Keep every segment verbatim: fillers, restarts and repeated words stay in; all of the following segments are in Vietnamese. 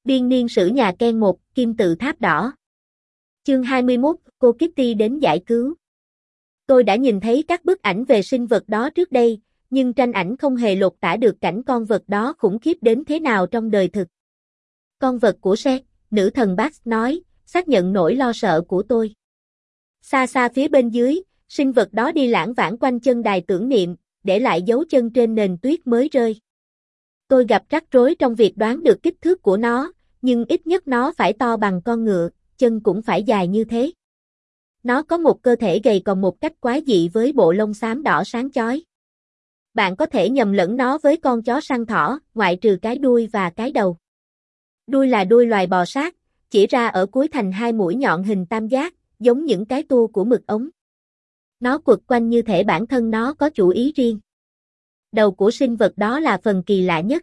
Biên niên sử nhà Ken một, kim tự tháp đỏ. Chương hai mươi mốt, cô Kitty đến giải cứu. Tôi đã nhìn thấy các bức ảnh về sinh vật đó trước đây, nhưng tranh ảnh không hề lột tả được cảnh con vật đó khủng khiếp đến thế nào trong đời thực. Con vật của Seth, nữ thần Bax nói, xác nhận nỗi lo sợ của tôi. Xa xa phía bên dưới, sinh vật đó đi lãng vãng quanh chân đài tưởng niệm, để lại dấu chân trên nền tuyết mới rơi. Tôi gặp rắc rối trong việc đoán được kích thước của nó, nhưng ít nhất nó phải to bằng con ngựa, chân cũng phải dài như thế. Nó có một cơ thể gầy còm một cách quái dị với bộ lông xám đỏ sáng chói. Bạn có thể nhầm lẫn nó với con chó săn thỏ, ngoại trừ cái đuôi và cái đầu. Đuôi là đuôi loài bò sát, chỉ ra ở cuối thành hai mũi nhọn hình tam giác, giống những cái tua của mực ống. Nó quật quanh như thể bản thân nó có chủ ý riêng. Đầu của sinh vật đó là phần kỳ lạ nhất.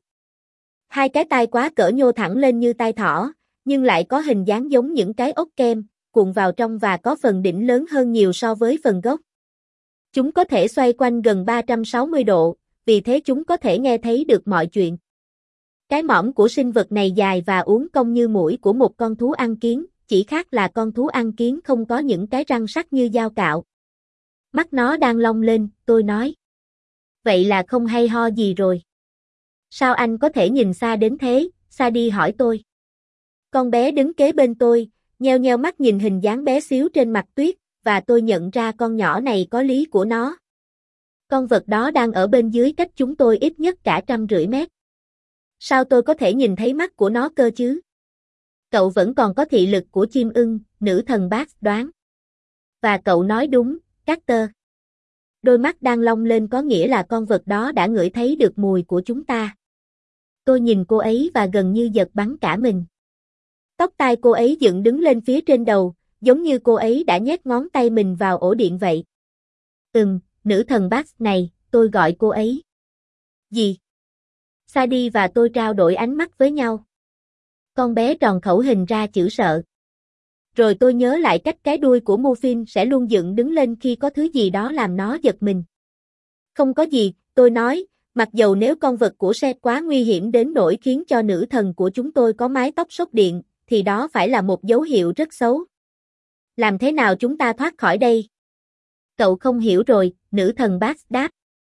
Hai cái tai quá cỡ nhô thẳng lên như tai thỏ, nhưng lại có hình dáng giống những cái ốc kem, cuộn vào trong và có phần đỉnh lớn hơn nhiều so với phần gốc. Chúng có thể xoay quanh gần ba trăm sáu mươi độ, vì thế chúng có thể nghe thấy được mọi chuyện. Cái mõm của sinh vật này dài và uốn cong như mũi của một con thú ăn kiến, chỉ khác là con thú ăn kiến không có những cái răng sắc như dao cạo. Mắt nó đang long lên, tôi nói. Vậy là không hay ho gì rồi. Sao anh có thể nhìn xa đến thế? Sadie hỏi tôi. Con bé đứng kế bên tôi, nheo nheo mắt nhìn hình dáng bé xíu trên mặt tuyết, và tôi nhận ra con nhỏ này có lý của nó. Con vật đó đang ở bên dưới cách chúng tôi ít nhất cả trăm rưỡi mét. Sao tôi có thể nhìn thấy mắt của nó cơ chứ? Cậu vẫn còn có thị lực của chim ưng, nữ thần Bax đoán. Và cậu nói đúng, Carter. Đôi mắt đang long lên có nghĩa là con vật đó đã ngửi thấy được mùi của chúng ta. Tôi nhìn cô ấy và gần như giật bắn cả mình. Tóc tai cô ấy dựng đứng lên phía trên đầu, giống như cô ấy đã nhét ngón tay mình vào ổ điện vậy. Ừm, nữ thần Bax này, tôi gọi cô ấy. Gì? Sadie và tôi trao đổi ánh mắt với nhau. Con bé tròn khẩu hình ra chữ sợ. Rồi tôi nhớ lại cách cái đuôi của Muffin sẽ luôn dựng đứng lên khi có thứ gì đó làm nó giật mình. Không có gì, tôi nói, mặc dầu nếu con vật của Seth quá nguy hiểm đến nỗi khiến cho nữ thần của chúng tôi có mái tóc sốt điện, thì đó phải là một dấu hiệu rất xấu. Làm thế nào chúng ta thoát khỏi đây? Cậu không hiểu rồi, nữ thần Bax đáp.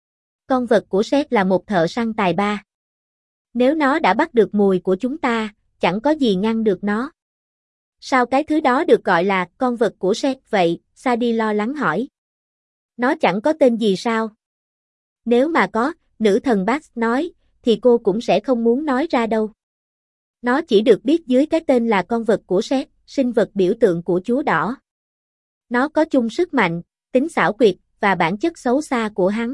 Con vật của Seth là một thợ săn tài ba. Nếu nó đã bắt được mùi của chúng ta, chẳng có gì ngăn được nó. Sao cái thứ đó được gọi là con vật của Seth vậy? Sadie lo lắng hỏi. Nó chẳng có tên gì sao? Nếu mà có, nữ thần Bax nói, thì cô cũng sẽ không muốn nói ra đâu. Nó chỉ được biết dưới cái tên là con vật của Seth, sinh vật biểu tượng của Chúa Đỏ. Nó có chung sức mạnh, tính xảo quyệt, và bản chất xấu xa của hắn.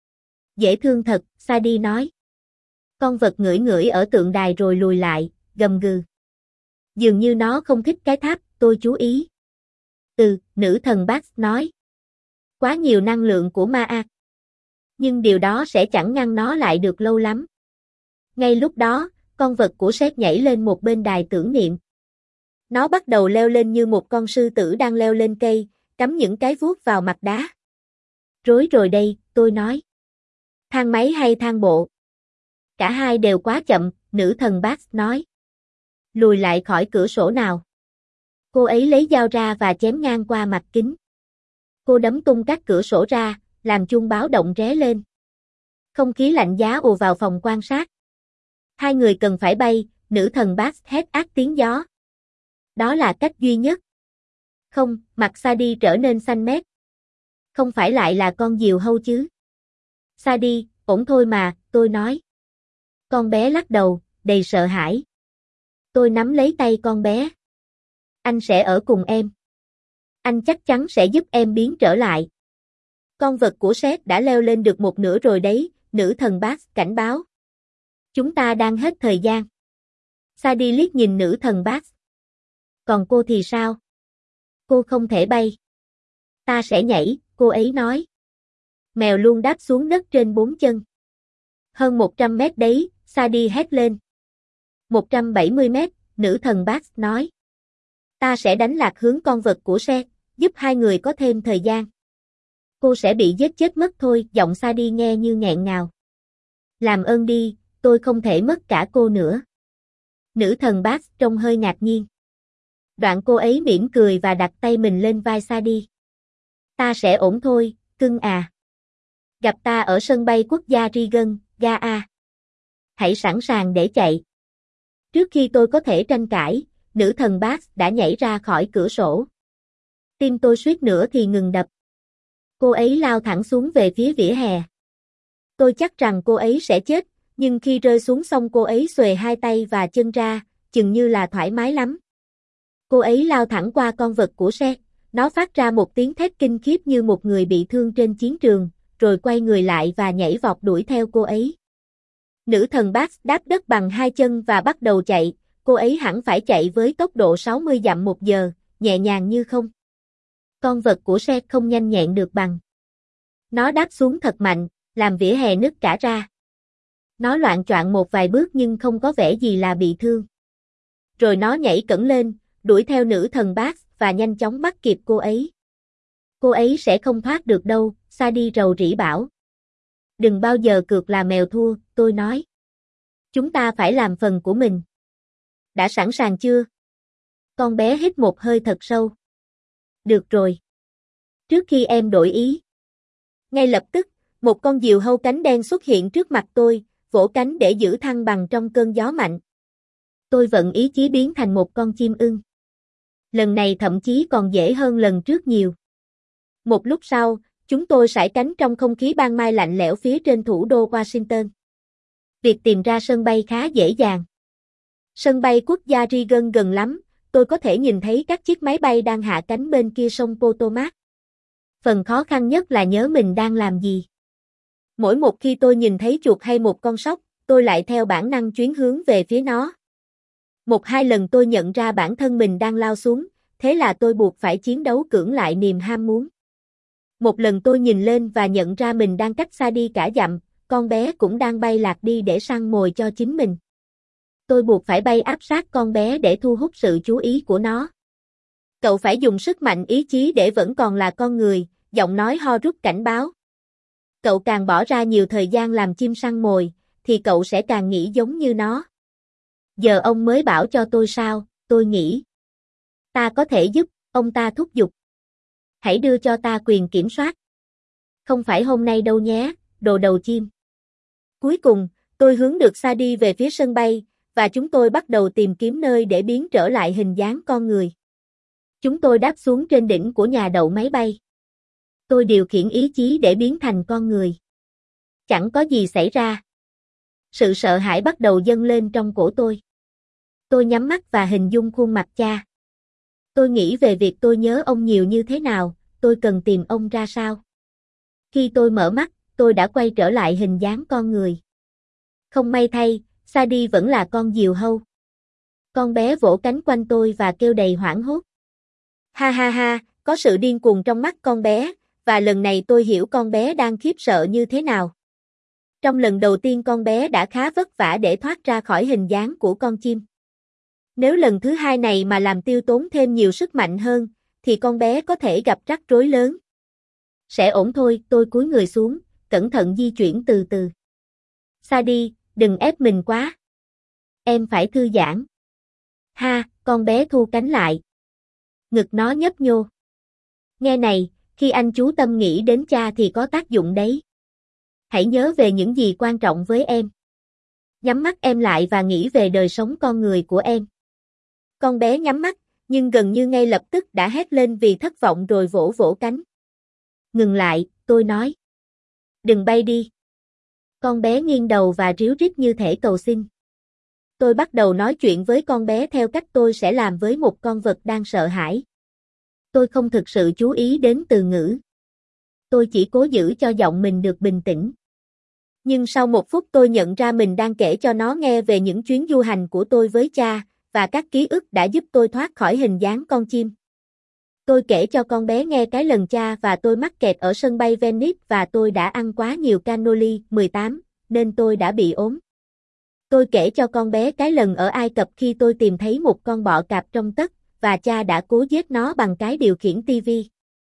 Dễ thương thật, Sadie nói. Con vật ngửi ngửi ở tượng đài rồi lùi lại, gầm gừ. Dường như nó không thích cái tháp, tôi chú ý. Ừ, nữ thần Bax nói. Quá nhiều năng lượng của ma ác. Nhưng điều đó sẽ chẳng ngăn nó lại được lâu lắm. Ngay lúc đó, con vật của Seth nhảy lên một bên đài tưởng niệm. Nó bắt đầu leo lên như một con sư tử đang leo lên cây, cắm những cái vuốt vào mặt đá. Rối rồi đây, tôi nói. Thang máy hay thang bộ? Cả hai đều quá chậm, nữ thần Bax nói. Lùi lại khỏi cửa sổ nào. Cô ấy lấy dao ra và chém ngang qua mặt kính. Cô đấm tung các cửa sổ ra, làm chuông báo động ré lên. Không khí lạnh giá ùa vào phòng quan sát. Hai người cần phải bay, nữ thần Bax hét ác tiếng gió. Đó là cách duy nhất. Không, mặt Sadie trở nên xanh mét. Không phải lại là con diều hâu chứ? Sadie, ổn thôi mà, tôi nói. Con bé lắc đầu, đầy sợ hãi. Tôi nắm lấy tay con bé. Anh sẽ ở cùng em. Anh chắc chắn sẽ giúp em biến trở lại. Con vật của Seth đã leo lên được một nửa rồi đấy, nữ thần Bax cảnh báo. Chúng ta đang hết thời gian. Sadie liếc nhìn nữ thần Bax. Còn cô thì sao? Cô không thể bay. Ta sẽ nhảy, cô ấy nói. Mèo luôn đáp xuống đất trên bốn chân. Hơn một trăm mét đấy, Sadie hét lên. một trăm bảy mươi mét, nữ thần Bax nói. Ta sẽ đánh lạc hướng con vật của Seth, giúp hai người có thêm thời gian. Cô sẽ bị giết chết mất thôi, giọng Sadie nghe như nghẹn ngào. Làm ơn đi, tôi không thể mất cả cô nữa. Nữ thần Bax trông hơi ngạc nhiên. Đoạn cô ấy mỉm cười và đặt tay mình lên vai Sadie. Ta sẽ ổn thôi, cưng à. Gặp ta ở sân bay quốc gia Reagan, ga A. Hãy sẵn sàng để chạy. Trước khi tôi có thể tranh cãi, nữ thần Bax đã nhảy ra khỏi cửa sổ. Tim tôi suýt nữa thì ngừng đập. Cô ấy lao thẳng xuống về phía vỉa hè. Tôi chắc rằng cô ấy sẽ chết, nhưng khi rơi xuống xong cô ấy xuề hai tay và chân ra, chừng như là thoải mái lắm. Cô ấy lao thẳng qua con vật của Seth, nó phát ra một tiếng thét kinh khiếp như một người bị thương trên chiến trường, rồi quay người lại và nhảy vọt đuổi theo cô ấy. Nữ thần Bax đáp đất bằng hai chân và bắt đầu chạy, cô ấy hẳn phải chạy với tốc độ sáu mươi dặm một giờ, nhẹ nhàng như không. Con vật của Seth không nhanh nhẹn được bằng. Nó đáp xuống thật mạnh, làm vỉa hè nứt cả ra. Nó loạng choạng một vài bước nhưng không có vẻ gì là bị thương. Rồi nó nhảy cẫng lên, đuổi theo nữ thần Bax và nhanh chóng bắt kịp cô ấy. Cô ấy sẽ không thoát được đâu, Sadie rầu rĩ bảo. Đừng bao giờ cược là mèo thua, tôi nói. Chúng ta phải làm phần của mình. Đã sẵn sàng chưa? Con bé hít một hơi thật sâu. Được rồi. Trước khi em đổi ý. Ngay lập tức, một con diều hâu cánh đen xuất hiện trước mặt tôi, vỗ cánh để giữ thăng bằng trong cơn gió mạnh. Tôi vận ý chí biến thành một con chim ưng. Lần này thậm chí còn dễ hơn lần trước nhiều. Một lúc sau, chúng tôi sải cánh trong không khí ban mai lạnh lẽo phía trên thủ đô Washington. Việc tìm ra sân bay khá dễ dàng. Sân bay quốc gia Reagan gần lắm, tôi có thể nhìn thấy các chiếc máy bay đang hạ cánh bên kia sông Potomac. Phần khó khăn nhất là nhớ mình đang làm gì. Mỗi một khi tôi nhìn thấy chuột hay một con sóc, tôi lại theo bản năng chuyến hướng về phía nó. Một hai lần tôi nhận ra bản thân mình đang lao xuống, thế là tôi buộc phải chiến đấu cưỡng lại niềm ham muốn. Một lần tôi nhìn lên và nhận ra mình đang cách xa đi cả dặm, con bé cũng đang bay lạc đi để săn mồi cho chính mình. Tôi buộc phải bay áp sát con bé để thu hút sự chú ý của nó. Cậu phải dùng sức mạnh ý chí để vẫn còn là con người, giọng nói ho rút cảnh báo. Cậu càng bỏ ra nhiều thời gian làm chim săn mồi, thì cậu sẽ càng nghĩ giống như nó. Giờ ông mới bảo cho tôi sao, tôi nghĩ. Ta có thể giúp, ông ta thúc giục. Hãy đưa cho ta quyền kiểm soát. Không phải hôm nay đâu nhé, đồ đầu chim. Cuối cùng, tôi hướng được Sadie về phía sân bay, và chúng tôi bắt đầu tìm kiếm nơi để biến trở lại hình dáng con người. Chúng tôi đáp xuống trên đỉnh của nhà đậu máy bay. Tôi điều khiển ý chí để biến thành con người. Chẳng có gì xảy ra. Sự sợ hãi bắt đầu dâng lên trong cổ tôi. Tôi nhắm mắt và hình dung khuôn mặt cha. Tôi nghĩ về việc tôi nhớ ông nhiều như thế nào, tôi cần tìm ông ra sao. Khi tôi mở mắt, tôi đã quay trở lại hình dáng con người. Không may thay, Sadie vẫn là con diều hâu. Con bé vỗ cánh quanh tôi và kêu đầy hoảng hốt. Ha ha ha, có sự điên cuồng trong mắt con bé, và lần này tôi hiểu con bé đang khiếp sợ như thế nào. Trong lần đầu tiên con bé đã khá vất vả để thoát ra khỏi hình dáng của con chim. Nếu lần thứ hai này mà làm tiêu tốn thêm nhiều sức mạnh hơn, thì con bé có thể gặp rắc rối lớn. Sẽ ổn thôi, tôi cúi người xuống, cẩn thận di chuyển từ từ. Sadie, đừng ép mình quá. Em phải thư giãn. Ha, con bé thu cánh lại. Ngực nó nhấp nhô. Nghe này, khi anh chú tâm nghĩ đến cha thì có tác dụng đấy. Hãy nhớ về những gì quan trọng với em. Nhắm mắt em lại và nghĩ về đời sống con người của em. Con bé nhắm mắt, nhưng gần như ngay lập tức đã hét lên vì thất vọng rồi vỗ vỗ cánh. Ngừng lại, tôi nói. Đừng bay đi. Con bé nghiêng đầu và ríu rít như thể cầu xin. Tôi bắt đầu nói chuyện với con bé theo cách tôi sẽ làm với một con vật đang sợ hãi. Tôi không thực sự chú ý đến từ ngữ. Tôi chỉ cố giữ cho giọng mình được bình tĩnh. Nhưng sau một phút tôi nhận ra mình đang kể cho nó nghe về những chuyến du hành của tôi với cha, và các ký ức đã giúp tôi thoát khỏi hình dáng con chim. Tôi kể cho con bé nghe cái lần cha và tôi mắc kẹt ở sân bay Venice và tôi đã ăn quá nhiều cannoli mười tám, nên tôi đã bị ốm. Tôi kể cho con bé cái lần ở Ai Cập khi tôi tìm thấy một con bọ cạp trong tất, và cha đã cố giết nó bằng cái điều khiển tivi.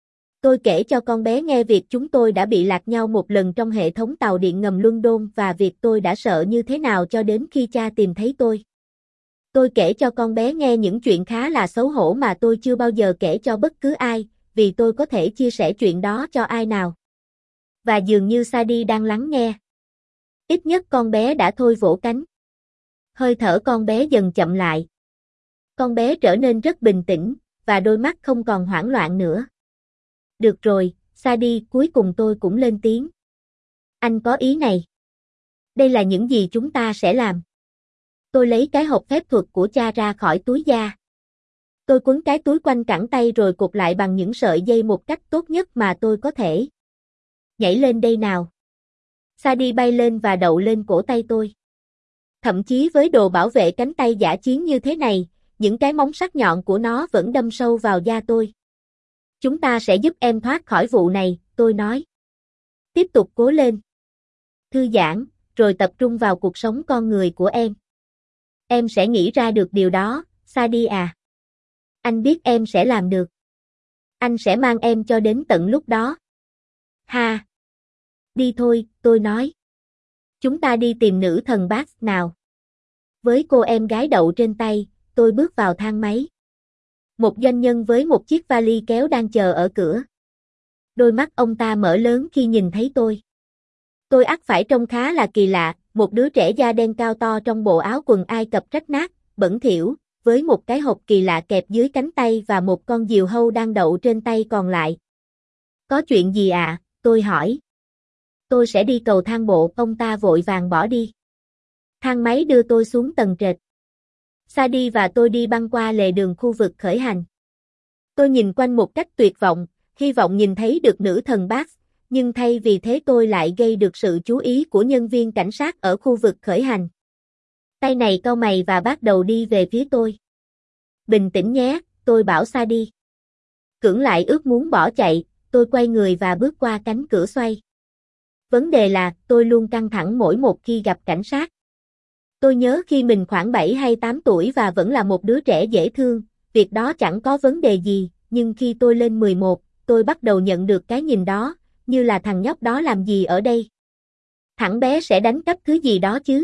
Tôi kể cho con bé nghe việc chúng tôi đã bị lạc nhau một lần trong hệ thống tàu điện ngầm London và việc tôi đã sợ như thế nào cho đến khi cha tìm thấy tôi. Tôi kể cho con bé nghe những chuyện khá là xấu hổ mà tôi chưa bao giờ kể cho bất cứ ai, vì tôi có thể chia sẻ chuyện đó cho ai nào. Và dường như Sadie đang lắng nghe. Ít nhất con bé đã thôi vỗ cánh. Hơi thở con bé dần chậm lại. Con bé trở nên rất bình tĩnh, và đôi mắt không còn hoảng loạn nữa. Được rồi, Sadie, cuối cùng tôi cũng lên tiếng. Anh có ý này. Đây là những gì chúng ta sẽ làm. Tôi lấy cái hộp phép thuật của cha ra khỏi túi da. Tôi quấn cái túi quanh cẳng tay rồi cột lại bằng những sợi dây một cách tốt nhất mà tôi có thể. Nhảy lên đây nào. Sadie bay lên và đậu lên cổ tay tôi. Thậm chí với đồ bảo vệ cánh tay dã chiến như thế này, những cái móng sắc nhọn của nó vẫn đâm sâu vào da tôi. Chúng ta sẽ giúp em thoát khỏi vụ này, tôi nói. Tiếp tục cố lên. Thư giãn, rồi tập trung vào cuộc sống con người của em. Em sẽ nghĩ ra được điều đó, Sadie à. Anh biết em sẽ làm được. Anh sẽ mang em cho đến tận lúc đó. Ha. Đi thôi, tôi nói. Chúng ta đi tìm nữ thần Bax nào. Với cô em gái đậu trên tay, tôi bước vào thang máy. Một doanh nhân với một chiếc vali kéo đang chờ ở cửa. Đôi mắt ông ta mở lớn khi nhìn thấy tôi. Tôi ắt phải trông khá là kỳ lạ, một đứa trẻ da đen cao to trong bộ áo quần Ai Cập rách nát, bẩn thỉu, với một cái hộp kỳ lạ kẹp dưới cánh tay và một con diều hâu đang đậu trên tay còn lại. Có chuyện gì ạ? À? Tôi hỏi. Tôi sẽ đi cầu thang bộ, ông ta vội vàng bỏ đi. Thang máy đưa tôi xuống tầng trệt. Sadie và tôi đi băng qua lề đường khu vực khởi hành. Tôi nhìn quanh một cách tuyệt vọng, hy vọng nhìn thấy được nữ thần Bax, nhưng thay vì thế tôi lại gây được sự chú ý của nhân viên cảnh sát ở khu vực khởi hành. Tay này cau mày và bắt đầu đi về phía tôi. Bình tĩnh nhé, tôi bảo Sadie. Cưỡng lại ước muốn bỏ chạy, tôi quay người và bước qua cánh cửa xoay. Vấn đề là, tôi luôn căng thẳng mỗi một khi gặp cảnh sát. Tôi nhớ khi mình khoảng bảy hay tám tuổi và vẫn là một đứa trẻ dễ thương, việc đó chẳng có vấn đề gì, nhưng khi tôi lên mười một, tôi bắt đầu nhận được cái nhìn đó, như là thằng nhóc đó làm gì ở đây. Thằng bé sẽ đánh cắp thứ gì đó chứ.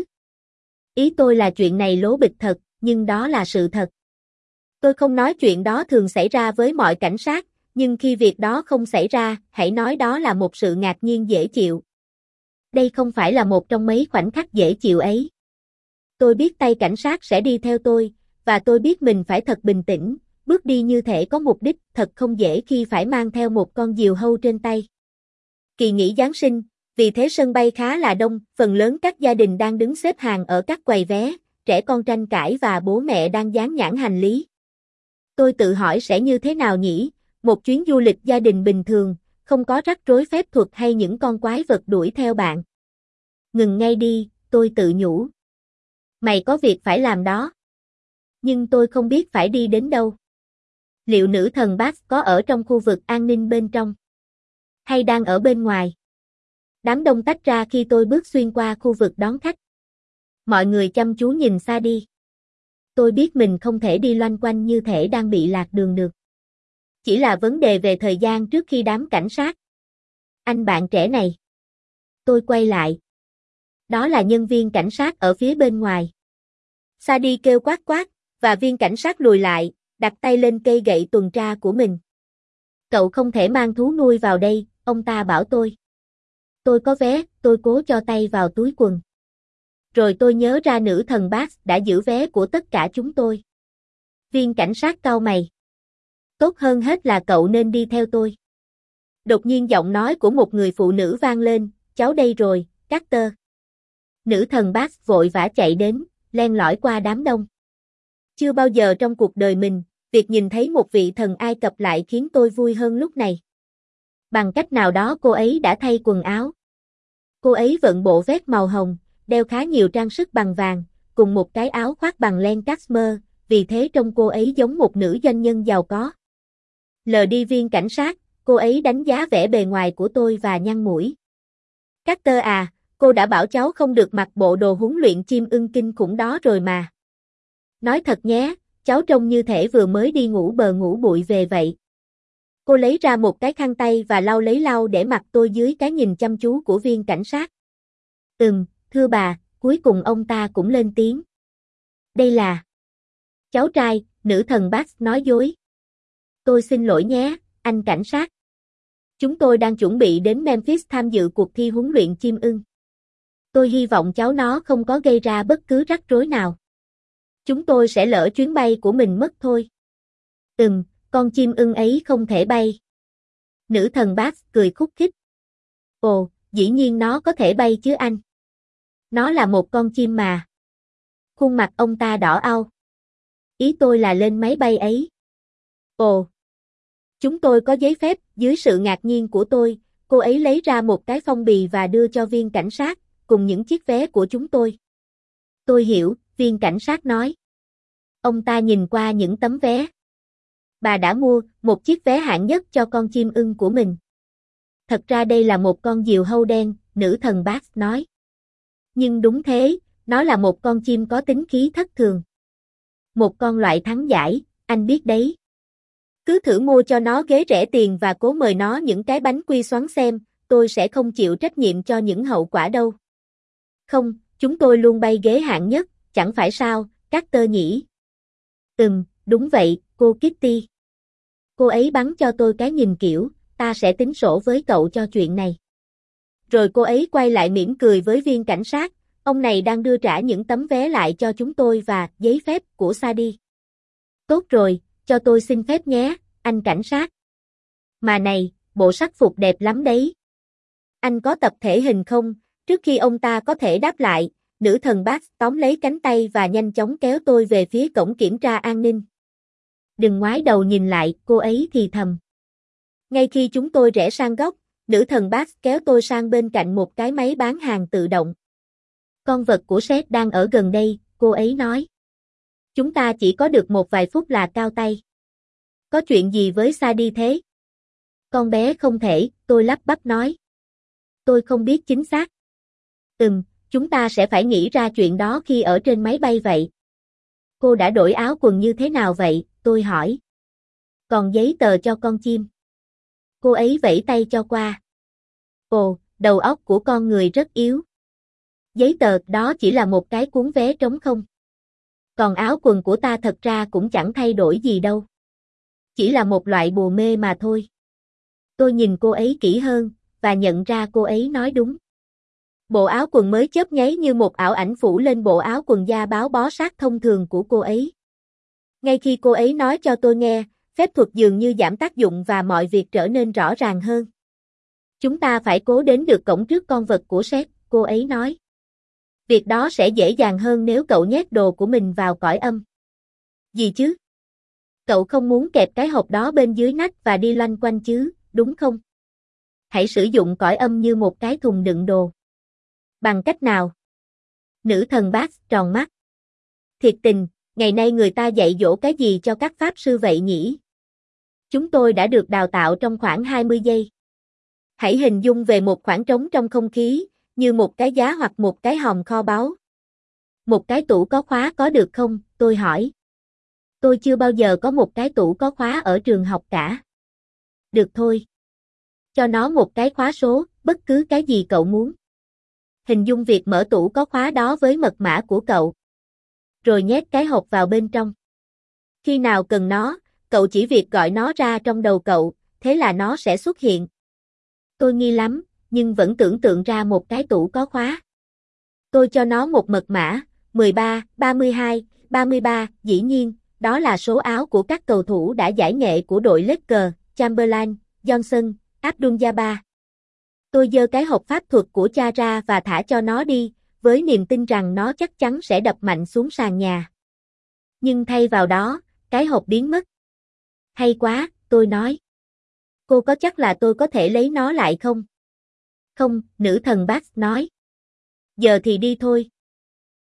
Ý tôi là chuyện này lố bịch thật, nhưng đó là sự thật. Tôi không nói chuyện đó thường xảy ra với mọi cảnh sát, nhưng khi việc đó không xảy ra, hãy nói đó là một sự ngạc nhiên dễ chịu. Đây không phải là một trong mấy khoảnh khắc dễ chịu ấy. Tôi biết tay cảnh sát sẽ đi theo tôi, và tôi biết mình phải thật bình tĩnh, bước đi như thể có mục đích, thật không dễ khi phải mang theo một con diều hâu trên tay. Kỳ nghỉ Giáng sinh, vì thế sân bay khá là đông, phần lớn các gia đình đang đứng xếp hàng ở các quầy vé, trẻ con tranh cãi và bố mẹ đang dán nhãn hành lý. Tôi tự hỏi sẽ như thế nào nhỉ, một chuyến du lịch gia đình bình thường, không có rắc rối phép thuật hay những con quái vật đuổi theo bạn. Ngừng ngay đi, tôi tự nhủ. Mày có việc phải làm đó. Nhưng tôi không biết phải đi đến đâu. Liệu nữ thần Bax có ở trong khu vực an ninh bên trong? Hay đang ở bên ngoài? Đám đông tách ra khi tôi bước xuyên qua khu vực đón khách. Mọi người chăm chú nhìn Sadie. Tôi biết mình không thể đi loanh quanh như thể đang bị lạc đường được. Chỉ là vấn đề về thời gian trước khi đám cảnh sát. Anh bạn trẻ này. Tôi quay lại. Đó là nhân viên cảnh sát ở phía bên ngoài. Sadie kêu quát quát, và viên cảnh sát lùi lại, đặt tay lên cây gậy tuần tra của mình. Cậu không thể mang thú nuôi vào đây, ông ta bảo tôi. Tôi có vé, tôi cố cho tay vào túi quần. Rồi tôi nhớ ra nữ thần Bax đã giữ vé của tất cả chúng tôi. Viên cảnh sát cau mày. Tốt hơn hết là cậu nên đi theo tôi. Đột nhiên giọng nói của một người phụ nữ vang lên, cháu đây rồi, Carter. Nữ thần Bax vội vã chạy đến, len lỏi qua đám đông. Chưa bao giờ trong cuộc đời mình, việc nhìn thấy một vị thần Ai Cập lại khiến tôi vui hơn lúc này. Bằng cách nào đó cô ấy đã thay quần áo. Cô ấy vận bộ vest màu hồng, đeo khá nhiều trang sức bằng vàng, cùng một cái áo khoác bằng len cashmere, vì thế trông cô ấy giống một nữ doanh nhân giàu có. Lờ đi viên cảnh sát, cô ấy đánh giá vẻ bề ngoài của tôi và nhăn mũi. Carter à, cô đã bảo cháu không được mặc bộ đồ huấn luyện chim ưng kinh khủng đó rồi mà. Nói thật nhé, cháu trông như thể vừa mới đi ngủ bờ ngủ bụi về vậy. Cô lấy ra một cái khăn tay và lau lấy lau để mặt tôi dưới cái nhìn chăm chú của viên cảnh sát. Ừm, thưa bà, cuối cùng ông ta cũng lên tiếng. Đây là... Cháu trai, nữ thần Bax nói dối. Tôi xin lỗi nhé, anh cảnh sát. Chúng tôi đang chuẩn bị đến Memphis tham dự cuộc thi huấn luyện chim ưng. Tôi hy vọng cháu nó không có gây ra bất cứ rắc rối nào. Chúng tôi sẽ lỡ chuyến bay của mình mất thôi. Ừm, con chim ưng ấy không thể bay. Nữ thần Bax cười khúc khích. Ồ, dĩ nhiên nó có thể bay chứ anh. Nó là một con chim mà. Khuôn mặt ông ta đỏ au. Ý tôi là lên máy bay ấy. Ồ. Chúng tôi có giấy phép. Dưới sự ngạc nhiên của tôi, cô ấy lấy ra một cái phong bì và đưa cho viên cảnh sát, cùng những chiếc vé của chúng tôi. Tôi hiểu, viên cảnh sát nói. Ông ta nhìn qua những tấm vé. Bà đã mua một chiếc vé hạng nhất cho con chim ưng của mình. Thật ra đây là một con diều hâu đen, nữ thần Bax nói. Nhưng đúng thế, nó là một con chim có tính khí thất thường. Một con loại thắng giải, anh biết đấy. Cứ thử mua cho nó ghế rẻ tiền và cố mời nó những cái bánh quy xoắn xem, tôi sẽ không chịu trách nhiệm cho những hậu quả đâu. Không, chúng tôi luôn bay ghế hạng nhất, chẳng phải sao, Carter nhỉ? Ừm, đúng vậy, cô Kitty. Cô ấy bắn cho tôi cái nhìn kiểu, ta sẽ tính sổ với cậu cho chuyện này. Rồi cô ấy quay lại mỉm cười với viên cảnh sát, ông này đang đưa trả những tấm vé lại cho chúng tôi và giấy phép của Sadie. Tốt rồi, cho tôi xin phép nhé, anh cảnh sát. Mà này, bộ sắc phục đẹp lắm đấy. Anh có tập thể hình không? Trước khi ông ta có thể đáp lại, nữ thần Bax tóm lấy cánh tay và nhanh chóng kéo tôi về phía cổng kiểm tra an ninh. Đừng ngoái đầu nhìn lại, cô ấy thì thầm. Ngay khi chúng tôi rẽ sang góc, nữ thần Bax kéo tôi sang bên cạnh một cái máy bán hàng tự động. Con vật của Seth đang ở gần đây, cô ấy nói. Chúng ta chỉ có được một vài phút là cao tay. Có chuyện gì với Sadie thế? Con bé không thể, tôi lắp bắp nói. Tôi không biết chính xác. Ừm, chúng ta sẽ phải nghĩ ra chuyện đó khi ở trên máy bay vậy. Cô đã đổi áo quần như thế nào vậy, tôi hỏi. Còn giấy tờ cho con chim. Cô ấy vẫy tay cho qua. Ồ, đầu óc của con người rất yếu. Giấy tờ đó chỉ là một cái cuốn vé trống không. Còn áo quần của ta thật ra cũng chẳng thay đổi gì đâu. Chỉ là một loại bùa mê mà thôi. Tôi nhìn cô ấy kỹ hơn, và nhận ra cô ấy nói đúng. Bộ áo quần mới chớp nháy như một ảo ảnh phủ lên bộ áo quần da báo bó sát thông thường của cô ấy. Ngay khi cô ấy nói cho tôi nghe, phép thuật dường như giảm tác dụng và mọi việc trở nên rõ ràng hơn. Chúng ta phải cố đến được cổng trước con vật của Seth, cô ấy nói. Việc đó sẽ dễ dàng hơn nếu cậu nhét đồ của mình vào cõi âm. Gì chứ? Cậu không muốn kẹp cái hộp đó bên dưới nách và đi loanh quanh chứ, đúng không? Hãy sử dụng cõi âm như một cái thùng đựng đồ. Bằng cách nào? Nữ thần Bax tròn mắt. Thiệt tình, ngày nay người ta dạy dỗ cái gì cho các pháp sư vậy nhỉ? Chúng tôi đã được đào tạo trong khoảng hai mươi giây. Hãy hình dung về một khoảng trống trong không khí, như một cái giá hoặc một cái hòm kho báu. Một cái tủ có khóa có được không? Tôi hỏi. Tôi chưa bao giờ có một cái tủ có khóa ở trường học cả. Được thôi. Cho nó một cái khóa số, bất cứ cái gì cậu muốn. Hình dung việc mở tủ có khóa đó với mật mã của cậu. Rồi nhét cái hộp vào bên trong. Khi nào cần nó, cậu chỉ việc gọi nó ra trong đầu cậu, thế là nó sẽ xuất hiện. Tôi nghi lắm, nhưng vẫn tưởng tượng ra một cái tủ có khóa. Tôi cho nó một mật mã, mười ba, ba mươi hai, ba mươi ba, dĩ nhiên, đó là số áo của các cầu thủ đã giải nghệ của đội Lakers, Chamberlain, Johnson, Abdul-Jabbar. Tôi giơ cái hộp pháp thuật của cha ra và thả cho nó đi, với niềm tin rằng nó chắc chắn sẽ đập mạnh xuống sàn nhà. Nhưng thay vào đó, cái hộp biến mất. Hay quá, tôi nói. Cô có chắc là tôi có thể lấy nó lại không? Không, nữ thần Bax nói. Giờ thì đi thôi.